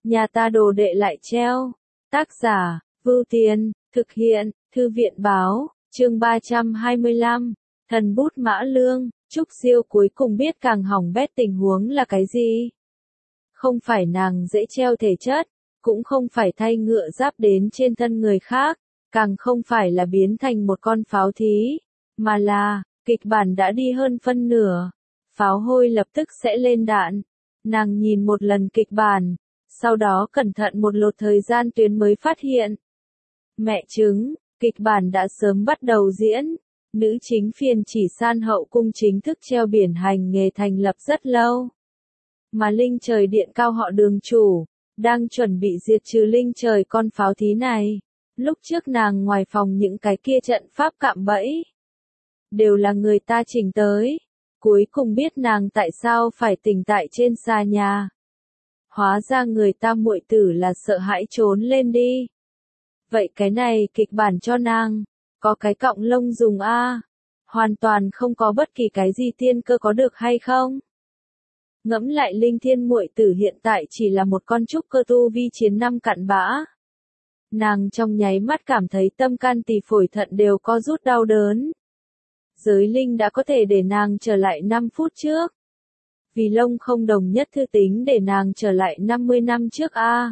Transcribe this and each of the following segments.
nhà ta đồ đệ lại treo. Tác giả, Vưu Tiền, thực hiện, Thư viện báo, chương 325, thần bút Mã Lương. Trúc Diêu cuối cùng biết càng hỏng bét tình huống là cái gì. Không phải nàng dễ treo thể chất, cũng không phải thay ngựa giáp đến trên thân người khác, càng không phải là biến thành một con pháo thí, mà là, kịch bản đã đi hơn phân nửa, pháo hôi lập tức sẽ lên đạn. Nàng nhìn một lần kịch bản, sau đó cẩn thận một lượt thời gian tuyến mới phát hiện. Mẹ chứng, kịch bản đã sớm bắt đầu diễn, nữ chính phiên chỉ san hậu cung chính thức treo biển hành nghề thành lập rất lâu. Mà linh trời điện cao họ Đường chủ, đang chuẩn bị diệt trừ linh trời con pháo thí này. Lúc trước nàng ngoài phòng những cái kia trận pháp cạm bẫy, đều là người ta chỉnh tới. Cuối cùng biết nàng tại sao phải tỉnh tại trên xà nhà. Hóa ra người ta muội tử là sợ hãi trốn lên đi. Vậy cái này kịch bản cho nàng, có cái cọng lông dùng a, hoàn toàn không có bất kỳ cái gì tiên cơ có được hay không? Ngẫm lại Linh Thiên muội tử hiện tại chỉ là một con trúc cơ tu vi chiến năm cặn bã. Nàng trong nháy mắt cảm thấy tâm can tỳ phổi thận đều co rút đau đớn. Giới linh đã có thể để nàng trở lại 5 phút trước. Vì lông không đồng nhất thư tính để nàng trở lại 50 năm trước a.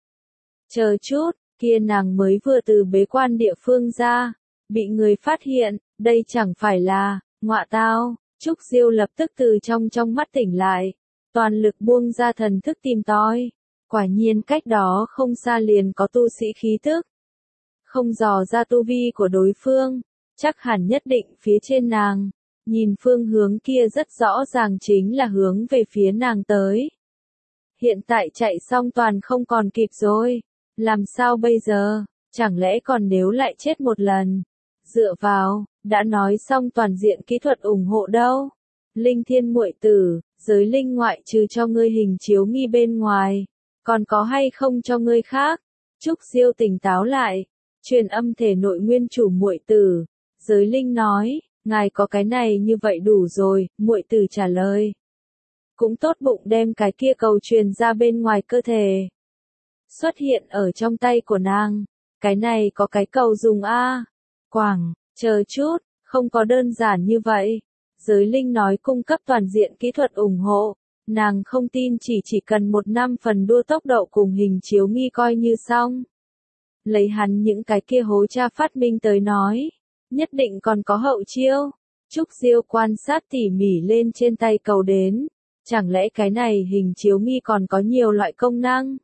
Chờ chút, kia nàng mới vừa từ bế quan địa phương ra, bị người phát hiện, đây chẳng phải là, ngọa tao. Trúc Diêu lập tức từ trong mắt tỉnh lại, toàn lực buông ra thần thức tìm tòi. Quả nhiên cách đó không xa liền có tu sĩ khí tức. Không dò ra tu vi của đối phương, chắc hẳn nhất định phía trên nàng. Nhìn phương hướng kia rất rõ ràng chính là hướng về phía nàng tới. Hiện tại chạy xong toàn không còn kịp rồi. Làm sao bây giờ, chẳng lẽ còn nếu lại chết một lần? Dựa vào, đã nói xong toàn diện kỹ thuật ủng hộ đâu. Linh Thiên muội tử, giới linh ngoại trừ cho ngươi hình chiếu nghi bên ngoài, còn có hay không cho ngươi khác? Trúc Diêu tỉnh táo lại, truyền âm thể nội nguyên chủ muội tử. Giới linh nói, ngài có cái này như vậy đủ rồi, muội tử trả lời. Cũng tốt bụng đem cái kia cầu truyền ra bên ngoài cơ thể. Xuất hiện ở trong tay của nàng, cái này có cái cầu dùng a. Quảng, chờ chút, không có đơn giản như vậy. Giới linh nói cung cấp toàn diện kỹ thuật ủng hộ, nàng không tin chỉ cần 1 năm phần đua tốc độ cùng hình chiếu nghi coi như xong. Lấy hắn những cái kia hố cha phát minh tới nói, nhất định còn có hậu chiêu. Trúc Diêu quan sát tỉ mỉ lên trên tay cầu đến, chẳng lẽ cái này hình chiếu nghi còn có nhiều loại công năng?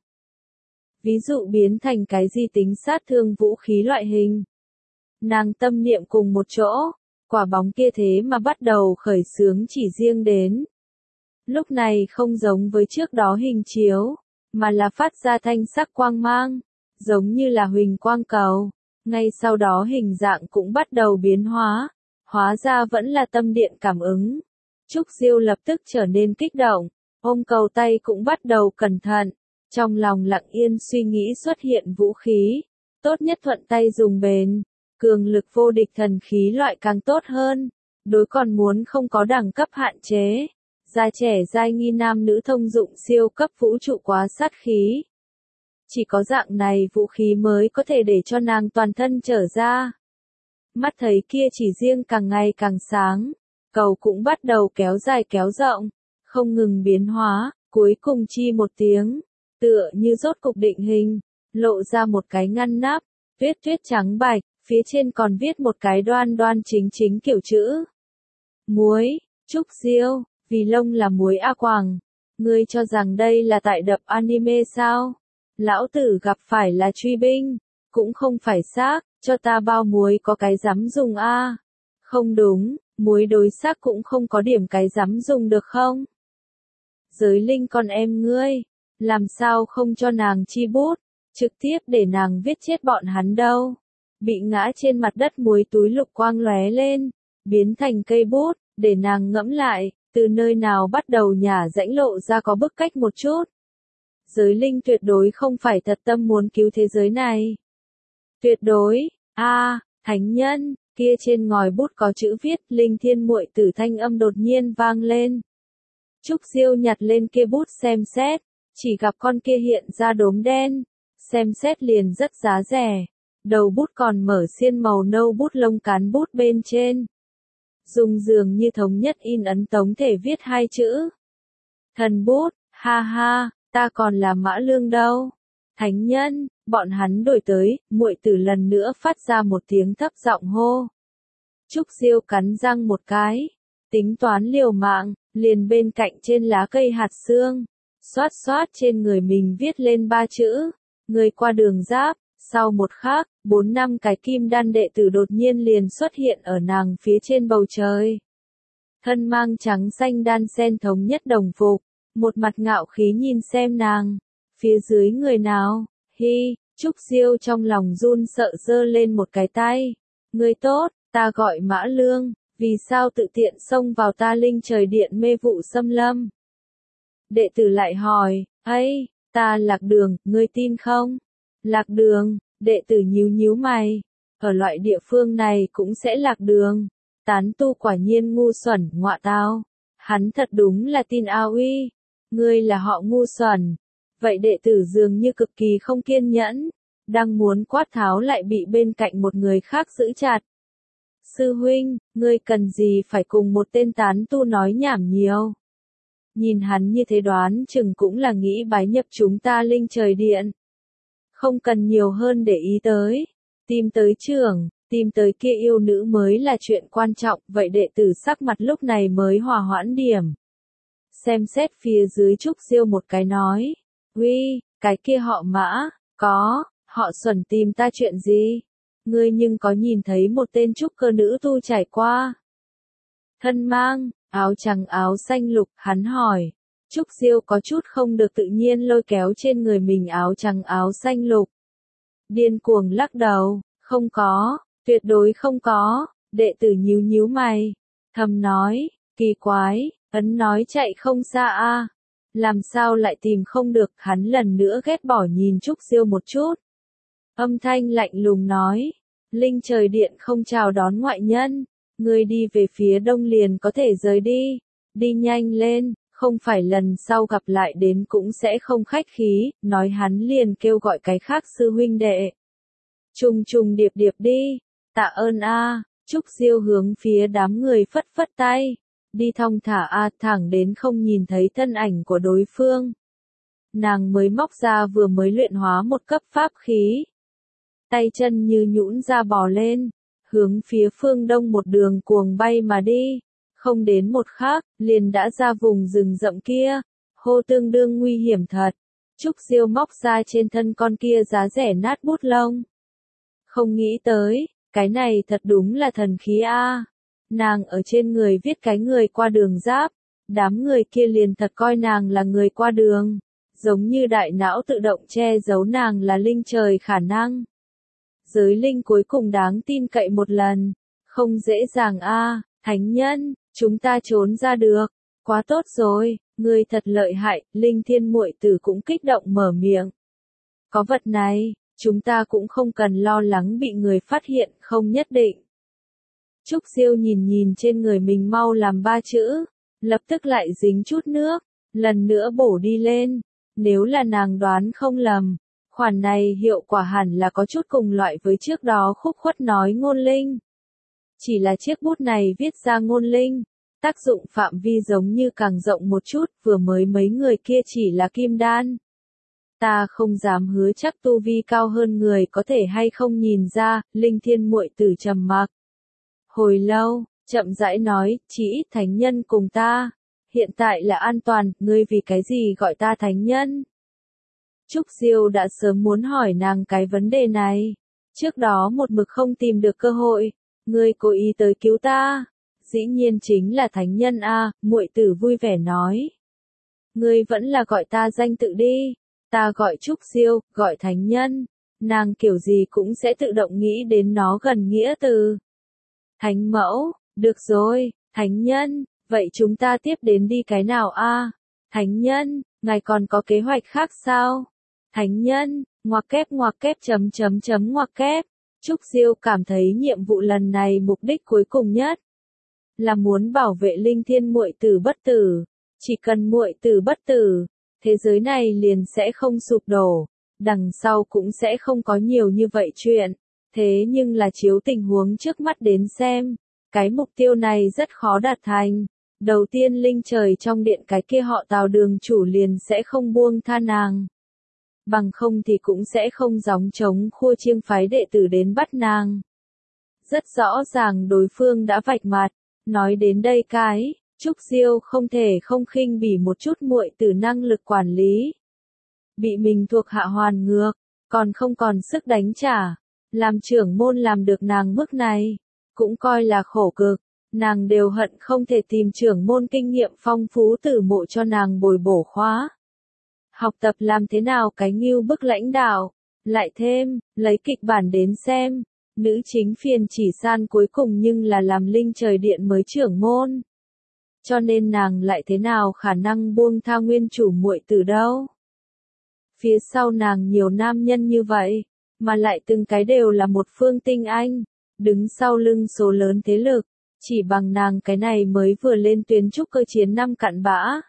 Ví dụ biến thành cái gì tính sát thương vũ khí loại hình. Nàng tâm niệm cùng một chỗ, quả bóng kia thế mà bắt đầu khởi xướng chỉ riêng đến. Lúc này không giống với trước đó hình chiếu, mà là phát ra thanh sắc quang mang, giống như là huỳnh quang cầu. Ngay sau đó hình dạng cũng bắt đầu biến hóa, hóa ra vẫn là tâm điện cảm ứng. Trúc Diêu lập tức trở nên kích động, ôm cầu tay cũng bắt đầu cẩn thận, trong lòng lặng yên suy nghĩ xuất hiện vũ khí, tốt nhất thuận tay dùng bền, cường lực vô địch thần khí loại càng tốt hơn, đối còn muốn không có đẳng cấp hạn chế, già trẻ giai nghi nam nữ thông dụng siêu cấp vũ trụ quá sát khí. Chỉ có dạng này vũ khí mới có thể để cho nàng toàn thân trở ra. Mắt thấy kia chỉ riêng càng ngày càng sáng, cầu cũng bắt đầu kéo dài kéo rộng, không ngừng biến hóa, cuối cùng chi một tiếng, tựa như rốt cục định hình, lộ ra một cái ngăn nắp, tuyết trắng bạch, phía trên còn viết một cái đoan đoan chính kiểu chữ. Muối, Trúc Diêu, vì lông là muối A Quảng, ngươi cho rằng đây là tại đập anime sao? Lão tử gặp phải là truy binh, cũng không phải xác, cho ta bao muối có cái dám dùng a. Không đúng, muối đối xác cũng không có điểm cái dám dùng được không? Giới linh con em ngươi, làm sao không cho nàng chi bút, trực tiếp để nàng viết chết bọn hắn đâu. Bị ngã trên mặt đất muối túi lục quang lóe lên, biến thành cây bút, để nàng ngẫm lại, từ nơi nào bắt đầu nhả rãnh lộ ra có bức cách một chút. Giới linh tuyệt đối không phải thật tâm muốn cứu thế giới này. Tuyệt đối, thánh nhân, kia trên ngòi bút có chữ viết, Linh Thiên muội tử thanh âm đột nhiên vang lên. Trúc Diêu nhặt lên kia bút xem xét, chỉ gặp con kia hiện ra đốm đen, xem xét liền rất giá rẻ. Đầu bút còn mở xiên màu nâu, bút lông cán bút bên trên. Dùng dường như thống nhất in ấn tống thể viết hai chữ. Thần bút, ha ha, ta còn là Mã Lương đâu. Thánh nhân, bọn hắn đổi tới, muội tử lần nữa phát ra một tiếng thấp giọng hô. Trúc Diêu cắn răng một cái, tính toán liều mạng, liền bên cạnh trên lá cây hạt xương, xoát xoát trên người mình viết lên ba chữ, người qua đường giáp. Sau một khắc, 4-5 cái kim đan đệ tử đột nhiên liền xuất hiện ở nàng phía trên bầu trời. Thân mang trắng xanh đan sen thống nhất đồng phục, một mặt ngạo khí nhìn xem nàng, phía dưới người nào, hi, Trúc Diêu trong lòng run sợ giơ lên một cái tay. Người tốt, ta gọi Mã Lương, vì sao tự tiện xông vào ta linh trời điện mê vụ xâm lâm? Đệ tử lại hỏi, ấy, ta Lạc Đường, ngươi tin không? Lạc đường, đệ tử nhíu nhíu mày, ở loại địa phương này cũng sẽ lạc đường. Tán tu quả nhiên ngu xuẩn, ngọa tao. Hắn thật đúng là tin ao uy. Ngươi là họ ngu xuẩn. Vậy đệ tử dường như cực kỳ không kiên nhẫn, đang muốn quát tháo lại bị bên cạnh một người khác giữ chặt. Sư huynh, ngươi cần gì phải cùng một tên tán tu nói nhảm nhiều? Nhìn hắn như thế đoán chừng cũng là nghĩ bái nhập chúng ta linh trời điện. Không cần nhiều hơn để ý tới. Tìm tới trưởng, tìm tới kia yêu nữ mới là chuyện quan trọng, vậy đệ tử sắc mặt lúc này mới hòa hoãn điểm. Xem xét phía dưới Trúc Diêu một cái nói, uy, cái kia họ Mã, có, họ Xuẩn tìm ta chuyện gì? Ngươi nhưng có nhìn thấy một tên trúc cơ nữ tu trải qua? Thân mang, áo trắng áo xanh lục, hắn hỏi. Trúc Diêu có chút không được tự nhiên lôi kéo trên người mình áo trắng áo xanh lục. Điên cuồng lắc đầu, không có, tuyệt đối không có, đệ tử nhíu nhíu mày, thầm nói, kỳ quái, ấn nói chạy không xa a, làm sao lại tìm không được, hắn lần nữa ghét bỏ nhìn Trúc Diêu một chút. Âm thanh lạnh lùng nói, linh trời điện không chào đón ngoại nhân, ngươi đi về phía đông liền có thể rời đi nhanh lên. Không phải lần sau gặp lại đến cũng sẽ không khách khí, nói hắn liền kêu gọi cái khác sư huynh đệ. Trùng trùng điệp điệp đi, tạ ơn a. Trúc Diêu hướng phía đám người phất phất tay, đi thong thả a, thẳng đến không nhìn thấy thân ảnh của đối phương. Nàng mới móc ra vừa mới luyện hóa một cấp pháp khí. Tay chân như nhũn ra bò lên, hướng phía phương đông một đường cuồng bay mà đi. Không đến một khắc, liền đã ra vùng rừng rậm kia, hô tương đương nguy hiểm thật. Trúc Diêu móc ra trên thân con kia giá rẻ nát bút lông. Không nghĩ tới, cái này thật đúng là thần khí a. Nàng ở trên người viết cái người qua đường giáp, đám người kia liền thật coi nàng là người qua đường, giống như đại não tự động che giấu nàng là linh trời khả năng. Giới linh cuối cùng đáng tin cậy một lần, không dễ dàng a, thánh nhân. Chúng ta trốn ra được, quá tốt rồi, ngươi thật lợi hại, Linh Thiên muội tử cũng kích động mở miệng. Có vật này, chúng ta cũng không cần lo lắng bị người phát hiện, không nhất định. Trúc Diêu nhìn nhìn trên người mình mau làm ba chữ, lập tức lại dính chút nước, lần nữa bổ đi lên. Nếu là nàng đoán không lầm, khoản này hiệu quả hẳn là có chút cùng loại với trước đó khúc khuất nói ngôn linh. Chỉ là chiếc bút này viết ra ngôn linh, tác dụng phạm vi giống như càng rộng một chút, vừa mới mấy người kia chỉ là kim đan. Ta không dám hứa chắc tu vi cao hơn người có thể hay không nhìn ra, Linh Thiên muội tử trầm mặc. Hồi lâu, chậm rãi nói, chỉ ít thánh nhân cùng ta, hiện tại là an toàn, ngươi vì cái gì gọi ta thánh nhân? Trúc Diêu đã sớm muốn hỏi nàng cái vấn đề này, trước đó một mực không tìm được cơ hội. Ngươi cố ý tới cứu ta, dĩ nhiên chính là thánh nhân a, muội tử vui vẻ nói. Ngươi vẫn là gọi ta danh tự đi, ta gọi Trúc Diêu, gọi thánh nhân, nàng kiểu gì cũng sẽ tự động nghĩ đến nó gần nghĩa từ. Thánh mẫu, được rồi, thánh nhân, vậy chúng ta tiếp đến đi cái nào a? Thánh nhân, ngài còn có kế hoạch khác sao? Thánh nhân, ngoặc kép ngoặc kép. Trúc Diêu cảm thấy nhiệm vụ lần này mục đích cuối cùng nhất là muốn bảo vệ Linh Thiên muội tử bất tử, chỉ cần muội tử bất tử thế giới này liền sẽ không sụp đổ, đằng sau cũng sẽ không có nhiều như vậy chuyện. Thế nhưng là chiếu tình huống trước mắt đến xem, cái mục tiêu này rất khó đạt thành. Đầu tiên linh trời trong điện cái kia họ Tào đường chủ liền sẽ không buông tha nàng. Bằng không thì cũng sẽ không gióng trống khua chiêng phái đệ tử đến bắt nàng. Rất rõ ràng đối phương đã vạch mặt, nói đến đây cái, Trúc Diêu không thể không khinh bỉ một chút muội tử năng lực quản lý. Bị mình thuộc hạ hoàn ngược, còn sức đánh trả, làm trưởng môn làm được nàng mức này, cũng coi là khổ cực, nàng đều hận không thể tìm trưởng môn kinh nghiệm phong phú tử mộ cho nàng bồi bổ khóa. Học tập làm thế nào cái ngưu bức lãnh đạo, lại thêm, lấy kịch bản đến xem, nữ chính phiền chỉ san cuối cùng nhưng là làm linh trời điện mới trưởng môn. Cho nên nàng lại thế nào khả năng buông tha nguyên chủ muội tử đâu. Phía sau nàng nhiều nam nhân như vậy, mà lại từng cái đều là một phương tinh anh, đứng sau lưng số lớn thế lực, chỉ bằng nàng cái này mới vừa lên tuyến trúc cơ chiến năm cặn bã.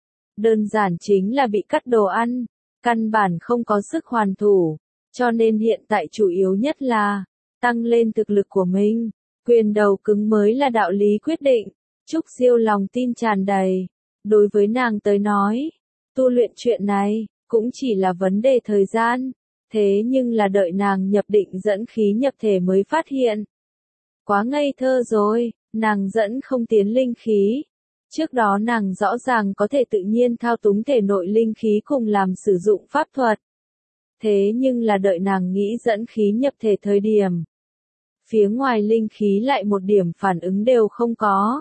Đơn giản chính là bị cắt đồ ăn, căn bản không có sức hoàn thủ, cho nên hiện tại chủ yếu nhất là tăng lên thực lực của mình, quyền đầu cứng mới là đạo lý quyết định. Trúc Diêu lòng tin tràn đầy, đối với nàng tới nói, tu luyện chuyện này cũng chỉ là vấn đề thời gian, thế nhưng là đợi nàng nhập định dẫn khí nhập thể mới phát hiện. Quá ngây thơ rồi, nàng dẫn không tiến linh khí. Trước đó nàng rõ ràng có thể tự nhiên thao túng thể nội linh khí cùng làm sử dụng pháp thuật. Thế nhưng là đợi nàng nghĩ dẫn khí nhập thể thời điểm. Phía ngoài linh khí lại một điểm phản ứng đều không có.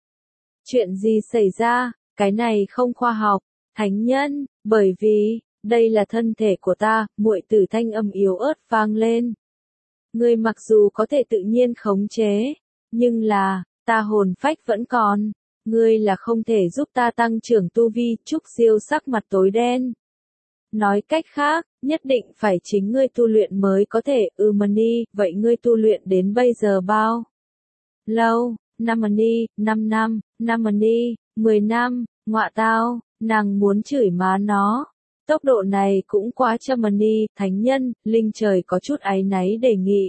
Chuyện gì xảy ra, cái này không khoa học, thánh nhân, bởi vì, đây là thân thể của ta, muội tử thanh âm yếu ớt vang lên. Ngươi mặc dù có thể tự nhiên khống chế, nhưng là, ta hồn phách vẫn còn, ngươi là không thể giúp ta tăng trưởng tu vi. Trúc Diêu sắc mặt tối đen. Nói cách khác, nhất định phải chính ngươi tu luyện mới có thể. Mani, vậy ngươi tu luyện đến bây giờ bao lâu? 5 mani, 5 năm, 5 mani, 10 năm, ngọa tao, nàng muốn chửi má nó. Tốc độ này cũng quá chậm mani, thánh nhân, linh trời có chút áy náy đề nghị.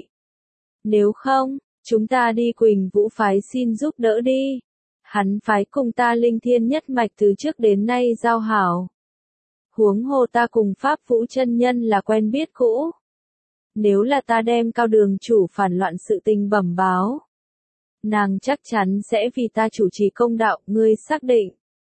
Nếu không, chúng ta đi Quỳnh Vũ phái xin giúp đỡ đi. Hắn phái cùng ta linh thiên nhất mạch từ trước đến nay giao hảo. Huống hồ ta cùng Pháp Vũ chân nhân là quen biết cũ. Nếu là ta đem Cao đường chủ phản loạn sự tình bẩm báo, nàng chắc chắn sẽ vì ta chủ trì công đạo. Ngươi xác định.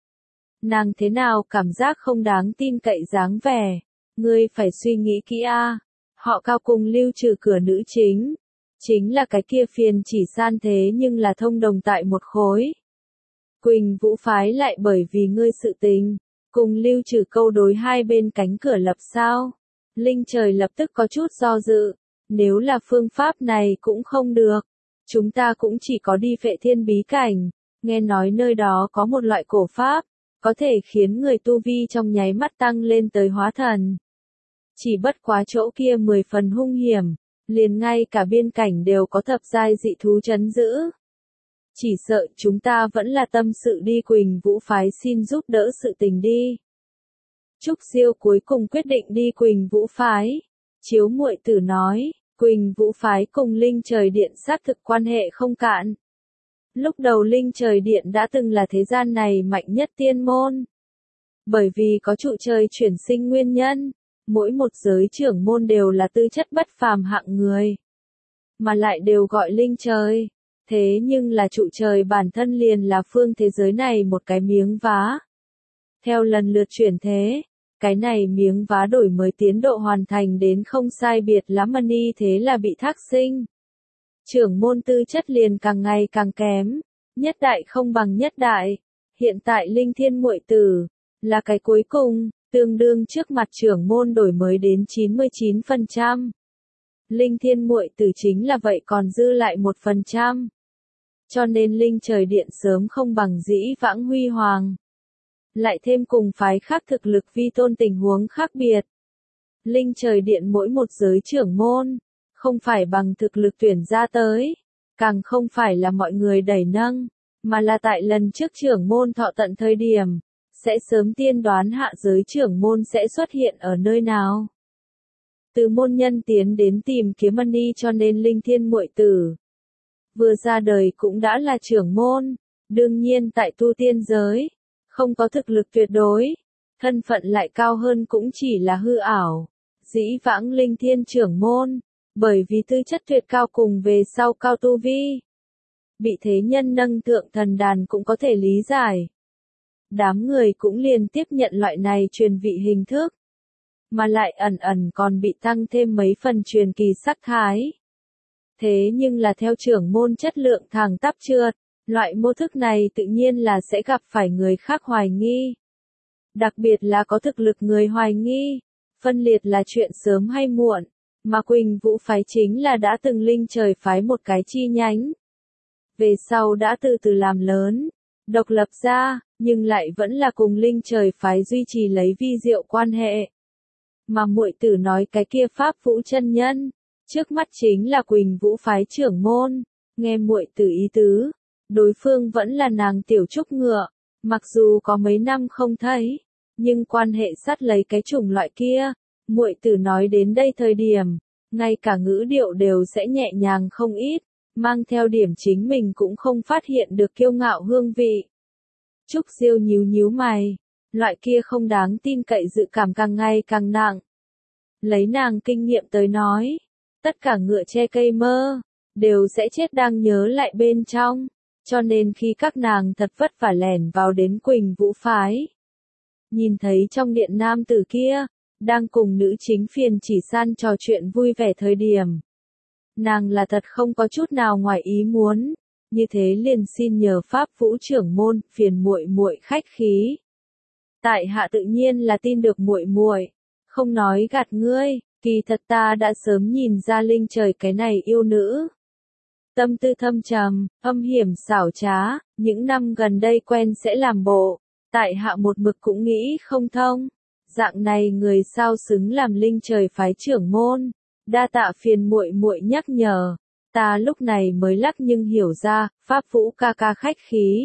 Nàng thế nào cảm giác không đáng tin cậy dáng vẻ. Ngươi phải suy nghĩ kỹ a. Họ Cao cùng lưu trừ cửa nữ chính là cái kia phiền chỉ san, thế nhưng là thông đồng tại một khối. Quỳnh Vũ phái lại bởi vì ngươi sự tình, cùng lưu trừ câu đối hai bên cánh cửa lập sao. Linh trời lập tức có chút do dự, nếu là phương pháp này cũng không được. Chúng ta cũng chỉ có đi Phệ Thiên bí cảnh, nghe nói nơi đó có một loại cổ pháp, có thể khiến người tu vi trong nháy mắt tăng lên tới hóa thần. Chỉ bất quá chỗ kia 10 phần hung hiểm, liền ngay cả biên cảnh đều có thập giai dị thú trấn giữ. Chỉ sợ chúng ta vẫn là tâm sự đi Quỳnh Vũ phái xin giúp đỡ sự tình đi. Trúc Diêu cuối cùng quyết định đi Quỳnh Vũ phái. Chiếu muội tử nói, Quỳnh Vũ phái cùng Linh Trời Điện xác thực quan hệ không cạn. Lúc đầu Linh Trời Điện đã từng là thế gian này mạnh nhất tiên môn. Bởi vì có trụ trời chuyển sinh nguyên nhân, mỗi một giới trưởng môn đều là tư chất bất phàm hạng người. Mà lại đều gọi Linh Trời. Thế nhưng là trụ trời bản thân liền là phương thế giới này một cái miếng vá. Theo lần lượt chuyển thế, cái này miếng vá đổi mới tiến độ hoàn thành đến không sai biệt lắm mani, thế là bị thác sinh. Trưởng môn tư chất liền càng ngày càng kém, nhất đại không bằng nhất đại. Hiện tại Linh Thiên muội tử là cái cuối cùng, tương đương trước mặt trưởng môn đổi mới đến 99%. Linh Thiên muội tử chính là vậy còn dư lại 1%. Cho nên Linh Trời Điện sớm không bằng dĩ vãng huy hoàng. Lại thêm cùng phái khác thực lực vi tôn tình huống khác biệt. Linh Trời Điện mỗi một giới trưởng môn, không phải bằng thực lực tuyển ra tới, càng không phải là mọi người đẩy nâng, mà là tại lần trước trưởng môn thọ tận thời điểm, sẽ sớm tiên đoán hạ giới trưởng môn sẽ xuất hiện ở nơi nào. Từ môn nhân tiến đến tìm kiếm Mani cho nên Linh Thiên muội tử vừa ra đời cũng đã là trưởng môn, đương nhiên tại tu tiên giới, không có thực lực tuyệt đối, thân phận lại cao hơn cũng chỉ là hư ảo. Dĩ vãng Linh Thiên trưởng môn, bởi vì tư chất tuyệt cao cùng về sau cao tu vi, bị thế nhân nâng thượng thần đàn cũng có thể lý giải. Đám người cũng liền tiếp nhận loại này truyền vị hình thức, mà lại ẩn ẩn còn bị tăng thêm mấy phần truyền kỳ sắc thái. Thế nhưng là theo trưởng môn chất lượng thẳng tắp trượt, loại mô thức này tự nhiên là sẽ gặp phải người khác hoài nghi. Đặc biệt là có thực lực người hoài nghi, phân liệt là chuyện sớm hay muộn, mà Quỳnh Vũ phái chính là đã từng Linh Trời phái một cái chi nhánh. Về sau đã từ từ làm lớn, độc lập ra, nhưng lại vẫn là cùng Linh Trời phái duy trì lấy vi diệu quan hệ. Mà muội tử nói cái kia Pháp Vũ chân nhân, trước mắt chính là Quỳnh Vũ phái trưởng môn, nghe muội tử ý tứ, đối phương vẫn là nàng tiểu trúc ngựa, mặc dù có mấy năm không thấy, nhưng quan hệ sát lấy cái chủng loại kia, muội tử nói đến đây thời điểm, ngay cả ngữ điệu đều sẽ nhẹ nhàng không ít, mang theo điểm chính mình cũng không phát hiện được kiêu ngạo hương vị. Trúc Diêu nhíu nhíu mày, loại kia không đáng tin cậy dự cảm càng ngày càng nặng. Lấy nàng kinh nghiệm tới nói, tất cả ngựa che cây mơ, đều sẽ chết đang nhớ lại bên trong, cho nên khi các nàng thật vất vả lẻn vào đến Quỳnh Vũ phái. Nhìn thấy trong điện nam tử kia, đang cùng nữ chính phiền chỉ san trò chuyện vui vẻ thời điểm. Nàng là thật không có chút nào ngoài ý muốn, như thế liền xin nhờ Pháp Vũ trưởng môn, phiền muội muội khách khí. Tại hạ tự nhiên là tin được muội muội, không nói gạt ngươi, kỳ thật ta đã sớm nhìn ra Linh Trời cái này yêu nữ. Tâm tư thâm trầm, âm hiểm xảo trá, những năm gần đây quen sẽ làm bộ, tại hạ một mực cũng nghĩ không thông, dạng này người sao xứng làm Linh Trời phái trưởng môn, đa tạ phiền muội muội nhắc nhở, ta lúc này mới lắc nhưng hiểu ra, Pháp Vũ ca ca khách khí.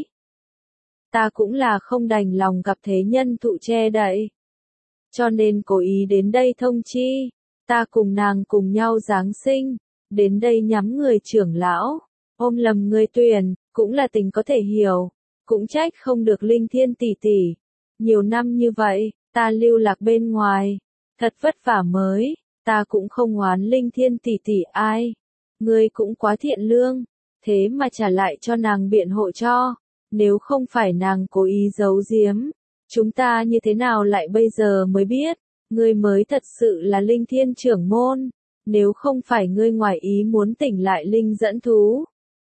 Ta cũng là không đành lòng gặp thế nhân thụ che đậy, cho nên cố ý đến đây thông chi, ta cùng nàng cùng nhau Giáng sinh, đến đây nhắm người trưởng lão, ôm lầm người tuyển, cũng là tình có thể hiểu, cũng trách không được Linh Thiên tỷ tỷ. Nhiều năm như vậy, ta lưu lạc bên ngoài, thật vất vả mới, ta cũng không oán Linh Thiên tỷ tỷ ai. Ngươi cũng quá thiện lương, thế mà trả lại cho nàng biện hộ cho, nếu không phải nàng cố ý giấu giếm, chúng ta như thế nào lại bây giờ mới biết, ngươi mới thật sự là Linh Thiên trưởng môn, nếu không phải ngươi ngoài ý muốn tỉnh lại Linh dẫn thú.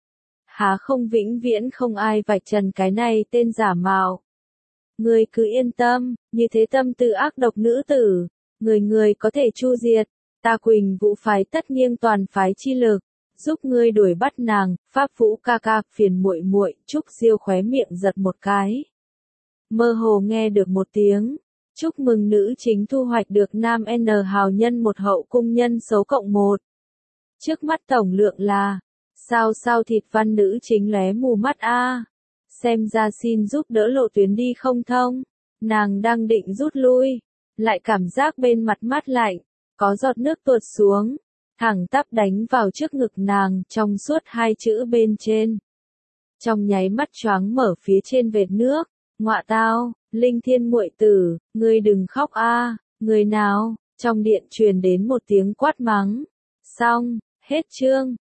Há không vĩnh viễn không ai vạch trần cái này tên giả mạo. Ngươi cứ yên tâm, như thế tâm tư ác độc nữ tử, người có thể chu diệt, ta Quỳnh Vũ phái tất nghiêng toàn phái chi lực, giúp ngươi đuổi bắt nàng, Pháp Vũ ca ca, phiền muội muội. Trúc Diêu khóe miệng giật một cái. Mơ hồ nghe được một tiếng, chúc mừng nữ chính thu hoạch được nam N hào nhân một hậu cung nhân số cộng 1. Trước mắt tổng lượng là, sao thịt văn nữ chính lóe mù mắt a. Xem ra xin giúp đỡ lộ tuyến đi không thông, nàng đang định rút lui, lại cảm giác bên mặt mát lạnh, có giọt nước tuột xuống, thẳng tắp đánh vào trước ngực nàng, trong suốt hai chữ bên trên. Trong nháy mắt choáng mở phía trên vệt nước, ngọa tao, Linh Thiên muội tử, ngươi đừng khóc a, người nào, trong điện truyền đến một tiếng quát mắng. Xong, hết chương.